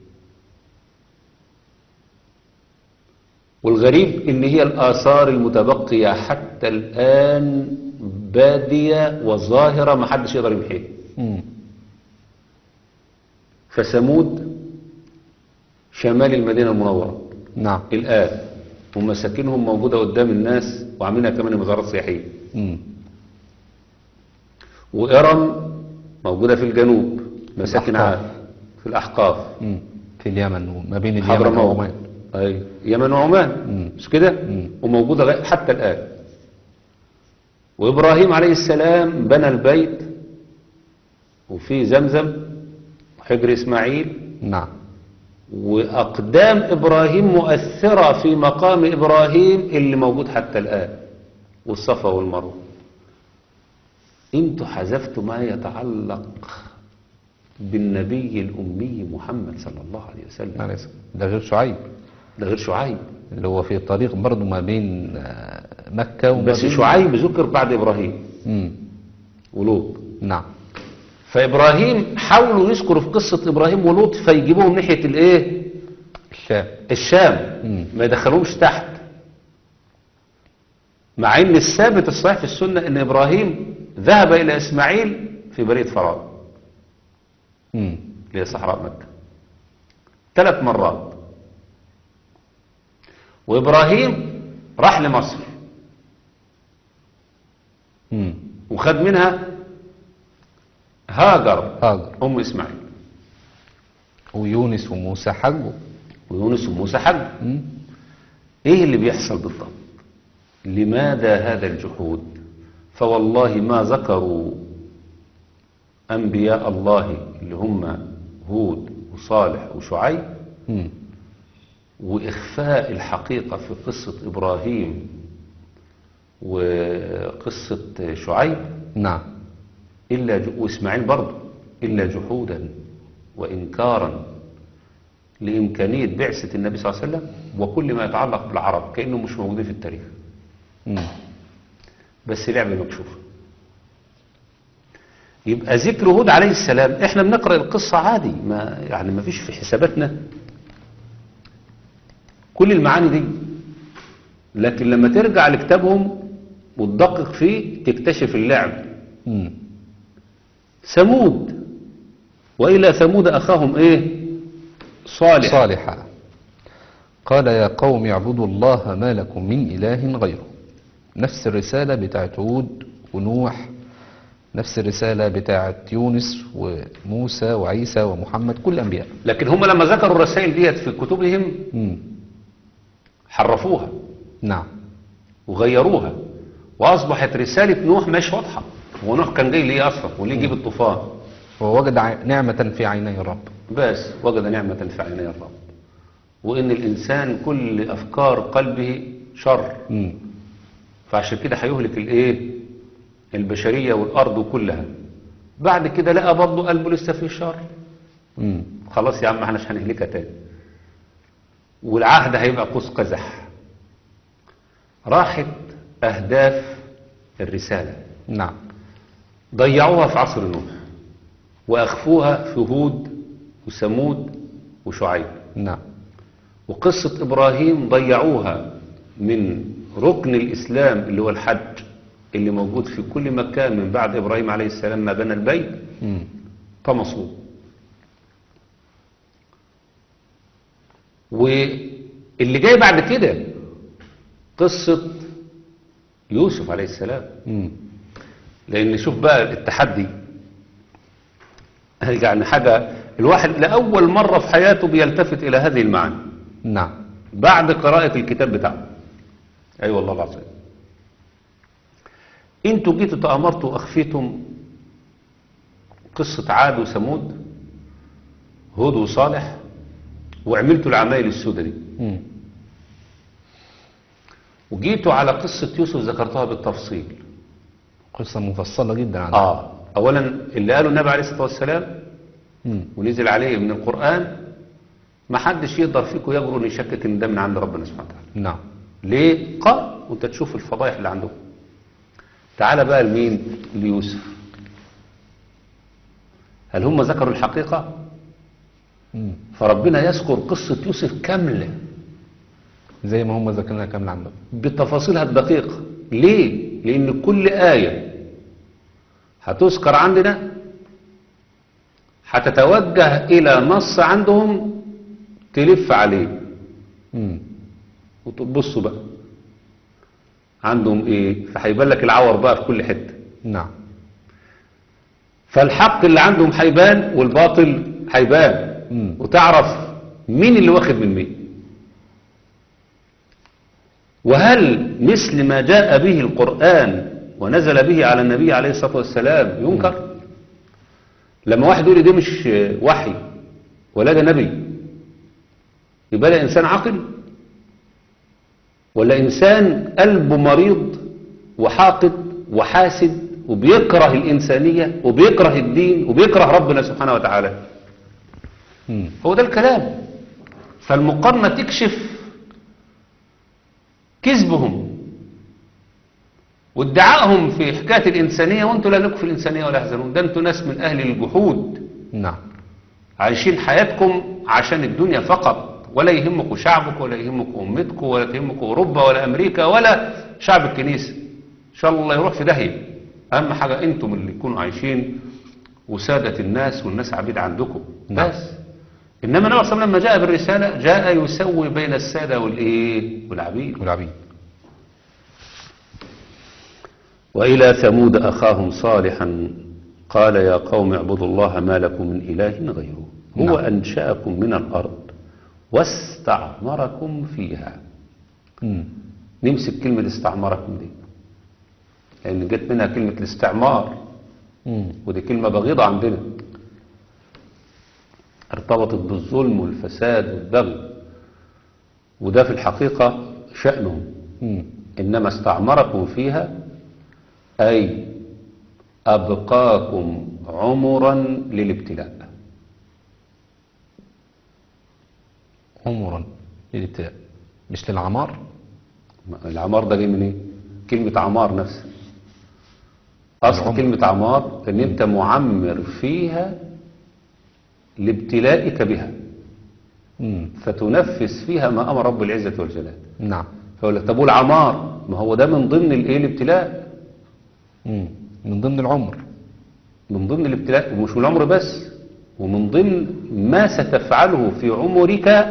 والغريب إن هي الآثار المتبقية حتى الآن بادية وظاهرة ما حدش يقدر يمحيها. مم. فثمود شمال المدينة المنورة نعم. الآن، ومساكنهم موجودة قدام الناس وعاملينها كمان مزارات سياحية. مم. وإرم موجودة في الجنوب، مساكن الأحقاف. عاد في الأحقاف. مم. في اليمن وما بين اليمن حضرموت، وعمان. أي يمن وعمان، مم. مش كده؟ مم. وموجودة غ- حتى الآن. وإبراهيم عليه السلام بنى البيت وفي زمزم وحجر إسماعيل. نعم. وأقدام إبراهيم مؤثرة في مقام إبراهيم اللي موجود حتى الآن، والصفا والمروة. انتوا حذفتوا ما يتعلق بالنبي الأمي محمد صلى الله عليه وسلم. عليه السلام. ده غير شعيب ده غير شعيب، اللي هو في الطريق برضه ما بين آه، مكة وما بس بين شعيب ذكر بعد إبراهيم مم. ولوط. نعم. فإبراهيم حاولوا يذكروا في قصة إبراهيم ولوط فيجيبوهم ناحية الإيه؟ الشام. الشام. مم. ما يدخلوهمش تحت، مع ان الثابت الصحيح في السنة ان إبراهيم ذهب إلى إسماعيل في برية فرعون مم. اللي هي صحراء مكة ثلاث مرات. وإبراهيم راح لمصر مم. وخد منها هاجر هاجر أم إسماعيل، ويونس وموسى حجوا. ويونس وموسى حج. مم. ايه اللي بيحصل بالضبط؟ لماذا هذا الجحود؟ فوالله ما ذكروا أنبياء الله اللي هم هود وصالح وشعيب، مم. وإخفاء الحقيقة في قصة إبراهيم وقصة شعيب نعم. إلا ج... وإسماعيل برضه إلا جحودا وإنكارا لإمكانية بعثة النبي صلى الله عليه وسلم وكل ما يتعلق بالعرب كأنه مش موجودين في التاريخ. مم. بس لعبة مكشوفة. يبقى ذكر هود عليه السلام احنا بنقرأ القصة عادي، ما يعني ما فيش في حساباتنا كل المعاني دي، لكن لما ترجع لكتابهم وتدقق فيه تكتشف اللعب. مم. ثمود، وإلى ثمود أخاهم إيه؟ صالح. صالحا قال يا قوم اعبدوا الله ما لكم من إله غيره. نفس الرسالة بتاعت هود ونوح، نفس الرسالة بتاعت يونس وموسى وعيسى ومحمد، كل الأنبياء. لكن هم لما ذكروا الرسائل ديت في كتبهم مم. حرفوها نعم. وغيروها وأصبحت رسالة نوح مش واضحة. ونوح كان جاي ليه أصلا وليه يجيب الطوفان؟ ووجد ع- نعمة في عيني الرب. بس وجد نعمة في عيني الرب، وإن الإنسان كل أفكار قلبه شر، مم. فعشان كده هيهلك الإيه؟ البشرية والأرض كلها. بعد كده لقى برضه قلبه لسه فيه شر، مم. خلاص يا عم احنا مش هنهلكها تاني، والعهد هيبقى قوس قزح. راحت أهداف الرسالة نعم. ضيعوها في عصر نوح وأخفوها في هود وثمود وشعيب. نعم. وقصة إبراهيم ضيعوها من ركن الإسلام اللي هو الحج اللي موجود في كل مكان من بعد إبراهيم عليه السلام ما بنى البيت، مم. طمسوه. واللي جاي بعد كده قصة يوسف عليه السلام. مم. لأن شوف بقى التحدي، يعني حاجة الواحد لأول مرة في حياته بيلتفت إلى هذه المعاني نعم. بعد قراءة الكتاب بتاعه. أي والله العظيم، انتوا جيتوا تأمرتوا وأخفيتم قصة عاد وثمود، هود وصالح، وعملتوا العمايل السوداء دي، مم. وجيتوا على قصة يوسف ذكرتها بالتفصيل. قصة مفصلة جدا عنها. آه أولا اللي قاله النبي عليه الصلاة والسلام مم. ونزل عليه من القرآن، ما حدش يقدر فيكم يجرؤ ان يشكك ان ده من عند ربنا سبحانه وتعالى. نعم. ليه؟ قال وانت تشوف الفضائح اللي عندهم. تعال بقى لمين؟ ليوسف. هل هم ذكروا الحقيقة؟ مم. فربنا يذكر قصة يوسف كاملة زي ما هم ذكرنا كامل عنه. بتفاصيلها الدقيقة. ليه؟ لأن كل آية هتذكر عندنا هتتوجه إلى نص عندهم تلف عليه. مم. وتبصوا بقى عندهم ايه، فهيبان لك العور بقى في كل حتة. نعم. فالحق اللي عندهم هيبان والباطل هيبان، مم. وتعرف مين اللي واخد من مين. وهل مثل ما جاء به القرآن ونزل به على النبي عليه الصلاة والسلام ينكر؟ لما واحد يقول لي ده مش وحي ولا ده نبي، يبقى ده إنسان عاقل ولا إنسان قلبه مريض وحاقد وحاسد وبيكره الإنسانية وبيكره الدين وبيكره ربنا سبحانه وتعالى؟ مم. هو ده الكلام. فالمقارنة تكشف كذبهم وادعائهم في حكاية الإنسانية، وانتوا لا لكم في الإنسانية ولا يحزنون. ده انتوا ناس من أهل الجحود، نعم. عايشين حياتكم عشان الدنيا فقط، ولا يهمكم شعبكم ولا يهمكم أمتكم ولا تهمكم أوروبا ولا أمريكا ولا شعب الكنيسة. إن شاء الله يروح في داهية. أهم حاجة أنتم اللي تكونوا عايشين وسادة الناس والناس عبيد عندكم. نعم. بس إنما النبي صلى الله عليه وسلم لما جاء بالرسالة جاء يسوي بين السادة والإيه والعبيد. والعبيد. وإلى ثمود أخاهم صالحا قال يا قوم اعبدوا الله ما لكم من إله غيره هو نعم. أنشأكم من الأرض واستعمركم فيها. مم. نمسك كلمة استعمركم دي لأن جت منها كلمة الاستعمار، مم. ودي كلمة بغيضة عندنا، ارتبطت بالظلم والفساد والبغي، وده في الحقيقة شأنهم. مم. إنما استعمركم فيها أي أبقاكم عمرا للابتلاء. عمرا للابتلاء مش للعمار. العمار ده جاي من ايه؟ كلمة عمار نفسها، أصل العمر. كلمة عمار إن أنت معمر فيها لابتلائك بها، مم. فتنفذ فيها ما أمر رب العزة والجلال. نعم. فأقول لك طب والعمار ما هو ده من ضمن الايه الابتلاء، مم. من ضمن العمر. من ضمن الابتلاء، ومش من العمر بس، ومن ضمن ما ستفعله في عمرك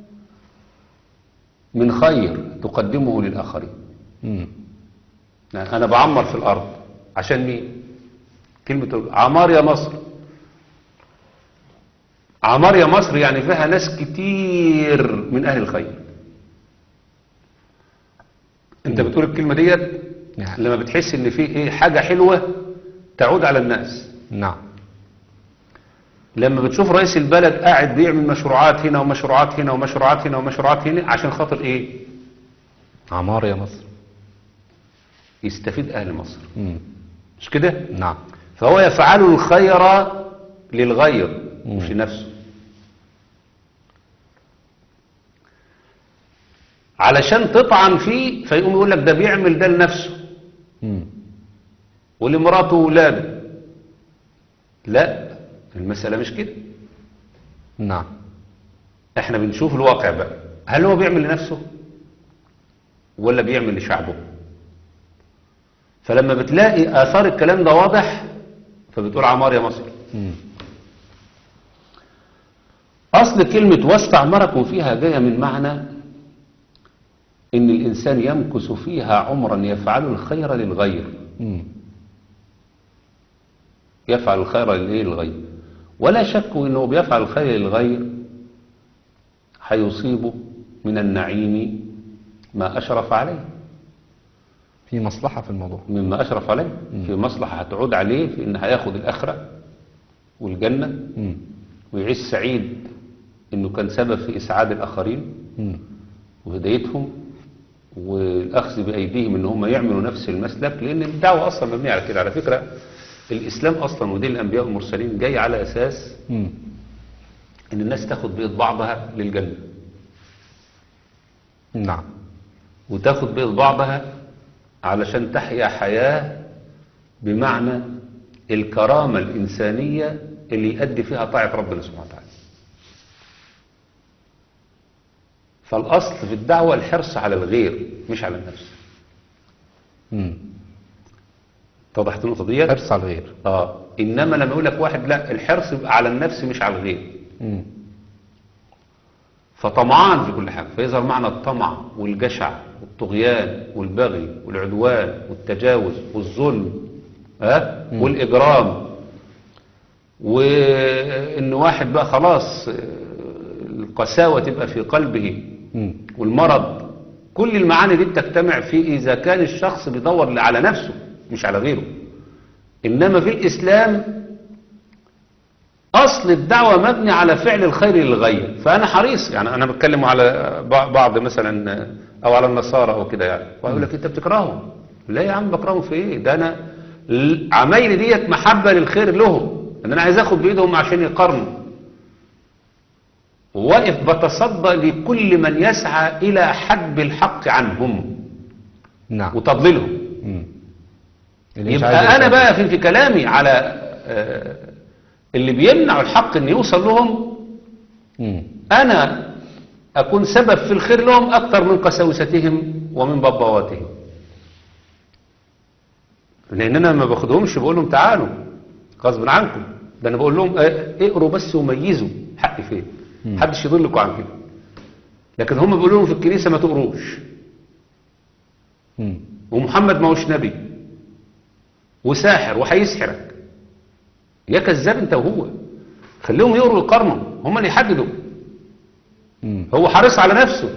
من خير تقدمه للآخرين. مم. يعني أنا بعمر في الأرض عشان مين؟ كلمة عمار يا مصر، عمار يا مصر يعني فيها ناس كتير من أهل الخير. أنت بتقول الكلمة ديت نعم. لما بتحس إن في إيه حاجة حلوة تعود على الناس. نعم. لما بتشوف رئيس البلد قاعد بيعمل مشروعات هنا ومشروعات هنا ومشروعات هنا ومشروعات هنا عشان خاطر إيه؟ عمار يا مصر. يستفيد أهل مصر، مم. مش كده؟ نعم. فهو يفعل الخير للغير مش لنفسه، علشان تطعن فيه فيقوم يقول لك ده بيعمل ده لنفسه مم. ولمراته وولاده. لا، المسألة مش كده. نعم. احنا بنشوف الواقع بقى، هل هو بيعمل لنفسه ولا بيعمل لشعبه؟ فلما بتلاقي آثار الكلام ده واضح فبتقول عمار يا مصر. مم. أصل كلمة واستعمركم فيها جاية من معنى إن الإنسان يمكث فيها عمرا يفعل الخير للغير. مم. يفعل الخير للغير، ولا شك إنه بيفعل الخير للغير هيصيبه من النعيم ما أشرف عليه، في مصلحة في الموضوع. مما أشرف عليه في مصلحة هتعود عليه في إن هياخد الآخرة والجنة مم. ويعيش سعيد إنه كان سبب في إسعاد الآخرين مم. وهدايتهم والأخذ بأيديهم إن هم يعملوا نفس المسلك، لأن الدعوة أصلا مبنية على كده. على فكرة الإسلام أصلا ودين الأنبياء والمرسلين جاي على أساس مم. إن الناس تاخد بإيد بعضها للجنة، نعم. وتاخد بإيد بعضها علشان تحيا حياة بمعنى الكرامة الإنسانية اللي يؤدي فيها طاعة ربنا سبحانه وتعالى. فالأصل في الدعوة الحرص على الغير مش على النفس. مم. اتضحت النقطة دي؟ حرص على الغير. اه انما لما يقول لك واحد لا الحرص يبقى على النفس مش على الغير، مم. فطمعان في كل حاجة، فيظهر معنى الطمع والجشع والطغيان والبغي والعدوان والتجاوز والظلم ها مم. والإجرام، وإن واحد بقى خلاص آه، القساوة تبقى في قلبه مم. والمرض. كل المعاني دي بتجتمع في إذا كان الشخص بيدور على نفسه مش على غيره. إنما في الإسلام أصل الدعوة مبني على فعل الخير للغير. فأنا حريص، يعني أنا بتكلم على بعض مثلا أو على النصارى أو كده يعني، وأقول لك أنت بتكرههم. لا يا عم بكرههم في إيه؟ ده أنا عمايلي ديت محبة للخير لهم، إن أنا عايز أخد بإيدهم عشان يقارنوا، وواقف بتصدى لكل من يسعى إلى حجب الحق عنهم نعم. وتضليلهم. مم. اللي مش عايز يبقى أنا يساعد. بقى في, في كلامي على آه، اللي بيمنع الحق أن يوصل لهم، مم. أنا أكون سبب في الخير لهم أكثر من قساوستهم ومن ببواتهم. لأن أنا ما باخدهمش بقول لهم تعالوا غصب عنكم، ده أنا بقول لهم آه، اقروا بس وميزوا حق فين، محدش يضلكم عن كده. لكن هم بيقولوا لهم في الكنيسة ما تقروش، مم. ومحمد ما هوش نبي وساحر وهيسحرك. يا كذاب انت وهو، خليهم يقروا يقارنوا، هم اللي يحددوا. مم. هو حريص على نفسه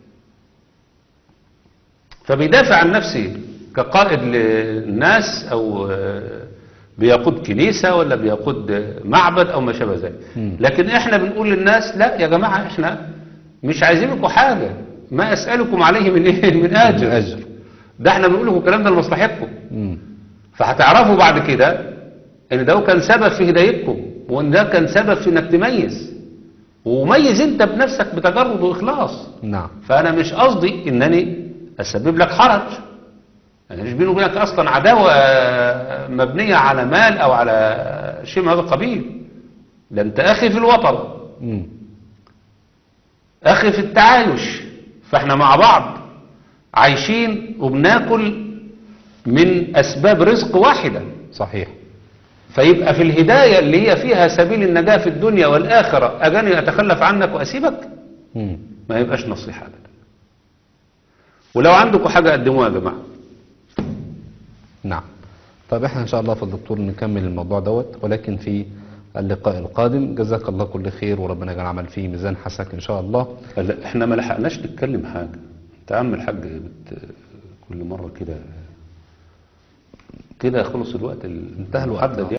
فبيدافع عن نفسه كقائد للناس او آه، بيقود كنيسة ولا بيقود آه، معبد او ما شابه ذلك. مم. لكن احنا بنقول للناس لا يا جماعة احنا مش عايزين لكم حاجة، ما اسألكم عليه من ايه من اجر. أجر. ده احنا بنقول لكم الكلام ده لمصلحتكم. مم. فهتعرفوا بعد كده ان ده كان سبب في هدايتكم، وان ده كان سبب في انك تميز، وميز انت بنفسك بتجرد واخلاص. نعم. فانا مش قصدي انني اسبب لك حرج، انا مش بيني وبينك اصلا عداوه مبنيه على مال او على شيء من هذا القبيل. ده انت اخي في الوطن، مم. اخي في التعايش، فاحنا مع بعض عايشين وبناكل من اسباب رزق واحده. صحيح. فيبقى في الهداية اللي هي فيها سبيل النجاة في الدنيا والآخرة أجاني أتخلف عنك وأسيبك؟ مم. ما يبقاش نصيحة أبدا. ولو عندكم حاجة قدموها يا جماعة. نعم. طيب احنا ان شاء الله في الدكتور نكمل الموضوع دوت، ولكن في اللقاء القادم. جزاك الله كل خير، وربنا يجعل عمل فيه ميزان حسنك ان شاء الله. لا احنا ما لحقناش نتكلم حاجة. انت يا عم الحاج بت... كل مرة كده كده خلص الوقت انتهى الوقت. المحدد.